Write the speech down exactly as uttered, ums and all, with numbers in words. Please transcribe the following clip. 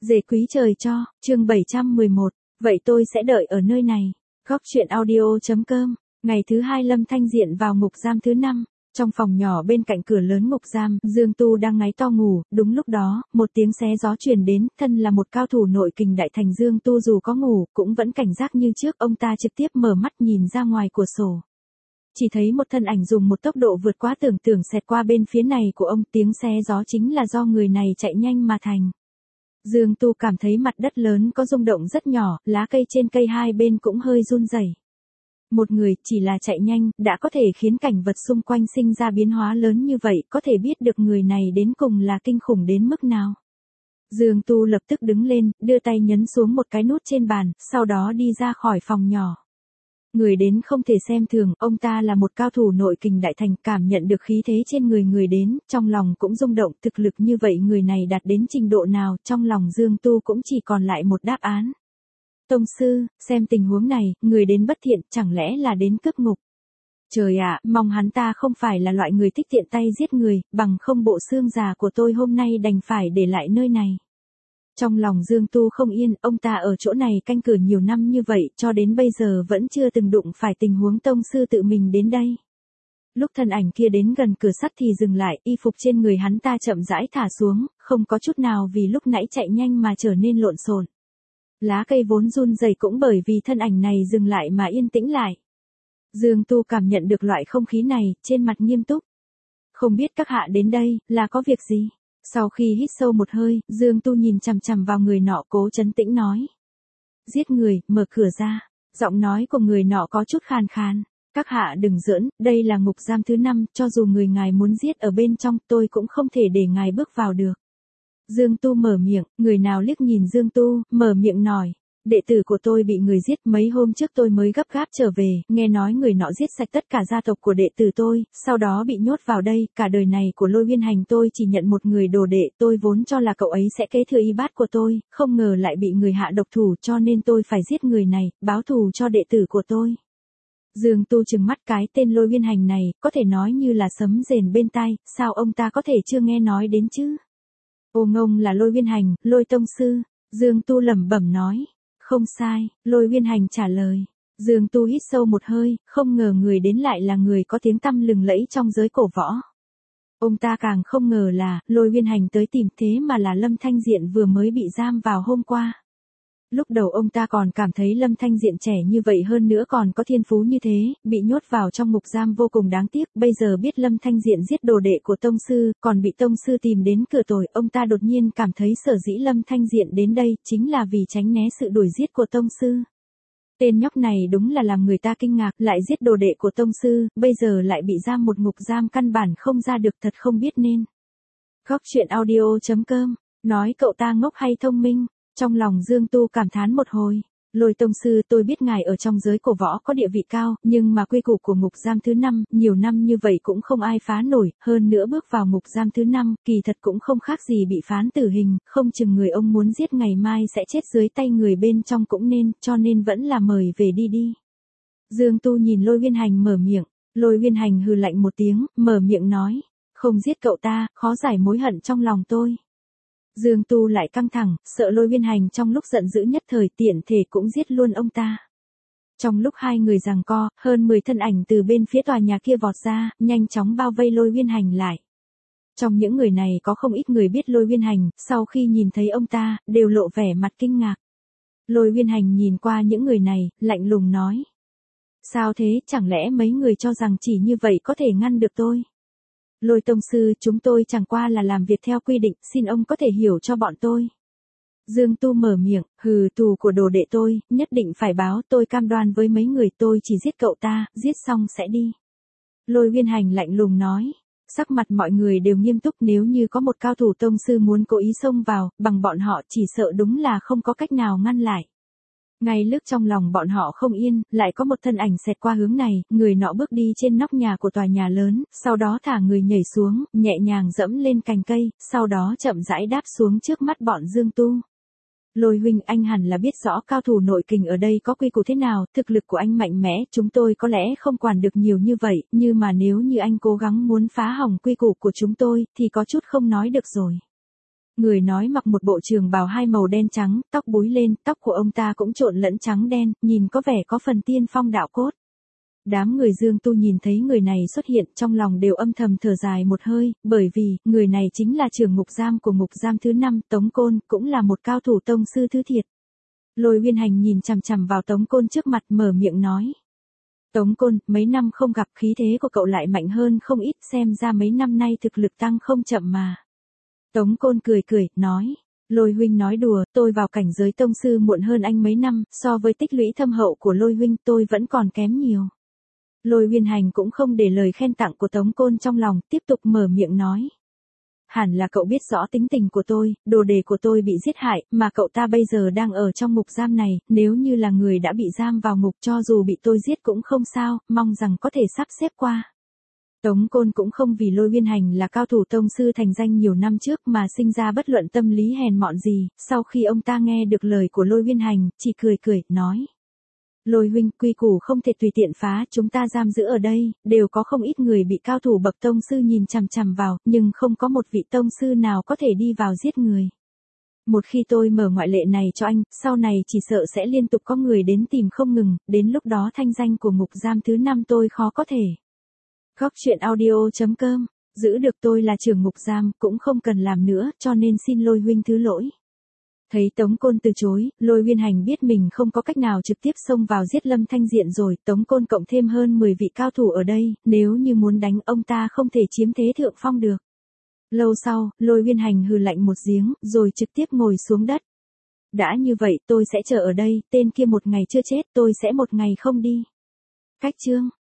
Dề quý trời cho, chương bảy trăm mười một, vậy tôi sẽ đợi ở nơi này. Góc truyện audio chấm com, ngày thứ hai Lâm Thanh Diện vào ngục giam thứ năm. Trong phòng nhỏ bên cạnh cửa lớn ngục giam, Dương Tu đang ngáy to ngủ, đúng lúc đó, một tiếng xé gió truyền đến, thân là một cao thủ nội kình đại thành Dương Tu dù có ngủ, cũng vẫn cảnh giác như trước, ông ta trực tiếp mở mắt nhìn ra ngoài cửa sổ. Chỉ thấy một thân ảnh dùng một tốc độ vượt quá tưởng tượng xẹt qua bên phía này của ông, tiếng xé gió chính là do người này chạy nhanh mà thành. Dương Tu cảm thấy mặt đất lớn có rung động rất nhỏ, lá cây trên cây hai bên cũng hơi run rẩy. Một người chỉ là chạy nhanh, đã có thể khiến cảnh vật xung quanh sinh ra biến hóa lớn như vậy, có thể biết được người này đến cùng là kinh khủng đến mức nào. Dương Tu lập tức đứng lên, đưa tay nhấn xuống một cái nút trên bàn, sau đó đi ra khỏi phòng nhỏ. Người đến không thể xem thường, ông ta là một cao thủ nội kình đại thành, cảm nhận được khí thế trên người người đến, trong lòng cũng rung động, thực lực như vậy người này đạt đến trình độ nào, trong lòng Dương Tu cũng chỉ còn lại một đáp án. Tông sư, xem tình huống này, người đến bất thiện, chẳng lẽ là đến cướp ngục. Trời ạ, mong hắn ta không phải là loại người thích tiện tay giết người, bằng không bộ xương già của tôi hôm nay đành phải để lại nơi này. Trong lòng Dương Tu không yên, ông ta ở chỗ này canh cửa nhiều năm như vậy, cho đến bây giờ vẫn chưa từng đụng phải tình huống tông sư tự mình đến đây. Lúc thân ảnh kia đến gần cửa sắt thì dừng lại, y phục trên người hắn ta chậm rãi thả xuống, không có chút nào vì lúc nãy chạy nhanh mà trở nên lộn xộn. Lá cây vốn run rẩy cũng bởi vì thân ảnh này dừng lại mà yên tĩnh lại. Dương Tu cảm nhận được loại không khí này, trên mặt nghiêm túc. Không biết các hạ đến đây, là có việc gì? Sau khi hít sâu một hơi, Dương Tu nhìn chằm chằm vào người nọ, cố trấn tĩnh nói. Giết người, mở cửa ra. Giọng nói của người nọ có chút khàn khàn. Các hạ đừng giỡn, đây là ngục giam thứ năm, cho dù người ngài muốn giết ở bên trong, tôi cũng không thể để ngài bước vào được. Dương Tu mở miệng, người nào liếc nhìn Dương Tu, mở miệng nói. Đệ tử của tôi bị người giết, mấy hôm trước tôi mới gấp gáp trở về, nghe nói người nọ giết sạch tất cả gia tộc của đệ tử tôi, sau đó bị nhốt vào đây, cả đời này của Lôi Uyên Hành tôi chỉ nhận một người đồ đệ, tôi vốn cho là cậu ấy sẽ kế thừa y bát của tôi, không ngờ lại bị người hạ độc thủ, cho nên tôi phải giết người này, báo thù cho đệ tử của tôi. Dương Tu trừng mắt, cái tên Lôi Uyên Hành này, có thể nói như là sấm rền bên tai, sao ông ta có thể chưa nghe nói đến chứ? Ô ngông là Lôi Uyên Hành, Lôi tông sư. Dương Tu lẩm bẩm nói. Không sai, Lôi Uyên Hành trả lời. Dương Tu hít sâu một hơi, không ngờ người đến lại là người có tiếng tăm lừng lẫy trong giới cổ võ. Ông ta càng không ngờ là, Lôi Uyên Hành tới tìm thế mà là Lâm Thanh Diện vừa mới bị giam vào hôm qua. Lúc đầu ông ta còn cảm thấy Lâm Thanh Diện trẻ như vậy hơn nữa còn có thiên phú như thế, bị nhốt vào trong ngục giam vô cùng đáng tiếc, bây giờ biết Lâm Thanh Diện giết đồ đệ của tông sư, còn bị tông sư tìm đến cửa tội, ông ta đột nhiên cảm thấy sở dĩ Lâm Thanh Diện đến đây, chính là vì tránh né sự đuổi giết của tông sư. Tên nhóc này đúng là làm người ta kinh ngạc, lại giết đồ đệ của tông sư, bây giờ lại bị giam một ngục giam căn bản không ra được, thật không biết nên. Góc truyện audio chấm com, nói cậu ta ngốc hay thông minh? Trong lòng Dương Tu cảm thán một hồi. Lôi tông sư, tôi biết ngài ở trong giới cổ võ có địa vị cao, nhưng mà quy củ của ngục giam thứ năm, nhiều năm như vậy cũng không ai phá nổi, hơn nữa bước vào ngục giam thứ năm, kỳ thật cũng không khác gì bị phán tử hình, không chừng người ông muốn giết ngày mai sẽ chết dưới tay người bên trong cũng nên, cho nên vẫn là mời về đi đi. Dương Tu nhìn Lôi Uyên Hành mở miệng, Lôi Uyên Hành hừ lạnh một tiếng, mở miệng nói, không giết cậu ta, khó giải mối hận trong lòng tôi. Dương Tu lại căng thẳng, sợ Lôi Uyên Hành trong lúc giận dữ nhất thời tiện thể cũng giết luôn ông ta. Trong lúc hai người giằng co, hơn mười thân ảnh từ bên phía tòa nhà kia vọt ra, nhanh chóng bao vây Lôi Uyên Hành lại. Trong những người này có không ít người biết Lôi Uyên Hành, sau khi nhìn thấy ông ta, đều lộ vẻ mặt kinh ngạc. Lôi Uyên Hành nhìn qua những người này, lạnh lùng nói. Sao thế, chẳng lẽ mấy người cho rằng chỉ như vậy có thể ngăn được tôi? Lôi tông sư, chúng tôi chẳng qua là làm việc theo quy định, xin ông có thể hiểu cho bọn tôi. Dương Tu mở miệng, hừ, tù của đồ đệ tôi, nhất định phải báo, tôi cam đoan với mấy người, tôi chỉ giết cậu ta, giết xong sẽ đi. Lôi Uyên Hành lạnh lùng nói, sắc mặt mọi người đều nghiêm túc, nếu như có một cao thủ tông sư muốn cố ý xông vào, bằng bọn họ chỉ sợ đúng là không có cách nào ngăn lại. Ngay lúc trong lòng bọn họ không yên, lại có một thân ảnh xẹt qua hướng này, người nọ bước đi trên nóc nhà của tòa nhà lớn, sau đó thả người nhảy xuống, nhẹ nhàng dẫm lên cành cây, sau đó chậm rãi đáp xuống trước mắt bọn Dương Tu. Lôi huynh, anh hẳn là biết rõ cao thủ nội kình ở đây có quy củ thế nào, thực lực của anh mạnh mẽ, chúng tôi có lẽ không quản được nhiều như vậy, nhưng mà nếu như anh cố gắng muốn phá hỏng quy củ của chúng tôi, thì có chút không nói được rồi. Người nói mặc một bộ trường bào hai màu đen trắng, tóc búi lên, tóc của ông ta cũng trộn lẫn trắng đen, nhìn có vẻ có phần tiên phong đạo cốt. Đám người Dương Tu nhìn thấy người này xuất hiện trong lòng đều âm thầm thở dài một hơi, bởi vì, người này chính là trưởng ngục giam của ngục giam thứ năm, Tống Côn, cũng là một cao thủ tông sư thứ thiệt. Lôi Uyên Hành nhìn chằm chằm vào Tống Côn trước mặt mở miệng nói. Tống Côn, mấy năm không gặp khí thế của cậu lại mạnh hơn không ít, xem ra mấy năm nay thực lực tăng không chậm mà. Tống Côn cười cười, nói. Lôi huynh nói đùa, tôi vào cảnh giới tông sư muộn hơn anh mấy năm, so với tích lũy thâm hậu của Lôi huynh tôi vẫn còn kém nhiều. Lôi Uyên Hành cũng không để lời khen tặng của Tống Côn trong lòng, tiếp tục mở miệng nói. Hẳn là cậu biết rõ tính tình của tôi, đồ đề của tôi bị giết hại, mà cậu ta bây giờ đang ở trong ngục giam này, nếu như là người đã bị giam vào ngục cho dù bị tôi giết cũng không sao, mong rằng có thể sắp xếp qua. Tống Côn cũng không vì Lôi Uyên Hành là cao thủ tông sư thành danh nhiều năm trước mà sinh ra bất luận tâm lý hèn mọn gì, sau khi ông ta nghe được lời của Lôi Uyên Hành, chỉ cười cười, nói. Lôi huynh, quy củ không thể tùy tiện phá, chúng ta giam giữ ở đây, đều có không ít người bị cao thủ bậc tông sư nhìn chằm chằm vào, nhưng không có một vị tông sư nào có thể đi vào giết người. Một khi tôi mở ngoại lệ này cho anh, sau này chỉ sợ sẽ liên tục có người đến tìm không ngừng, đến lúc đó thanh danh của ngục giam thứ năm tôi khó có thể. Góc truyện audio chấm com, giữ được tôi là trưởng ngục giam, cũng không cần làm nữa, cho nên xin Lôi huynh thứ lỗi. Thấy Tống Côn từ chối, Lôi Uyên Hành biết mình không có cách nào trực tiếp xông vào giết Lâm Thanh Diện rồi, Tống Côn cộng thêm hơn mười vị cao thủ ở đây, nếu như muốn đánh ông ta không thể chiếm thế thượng phong được. Lâu sau, Lôi Uyên Hành hừ lạnh một tiếng, rồi trực tiếp ngồi xuống đất. Đã như vậy tôi sẽ chờ ở đây, tên kia một ngày chưa chết tôi sẽ một ngày không đi. Cách chương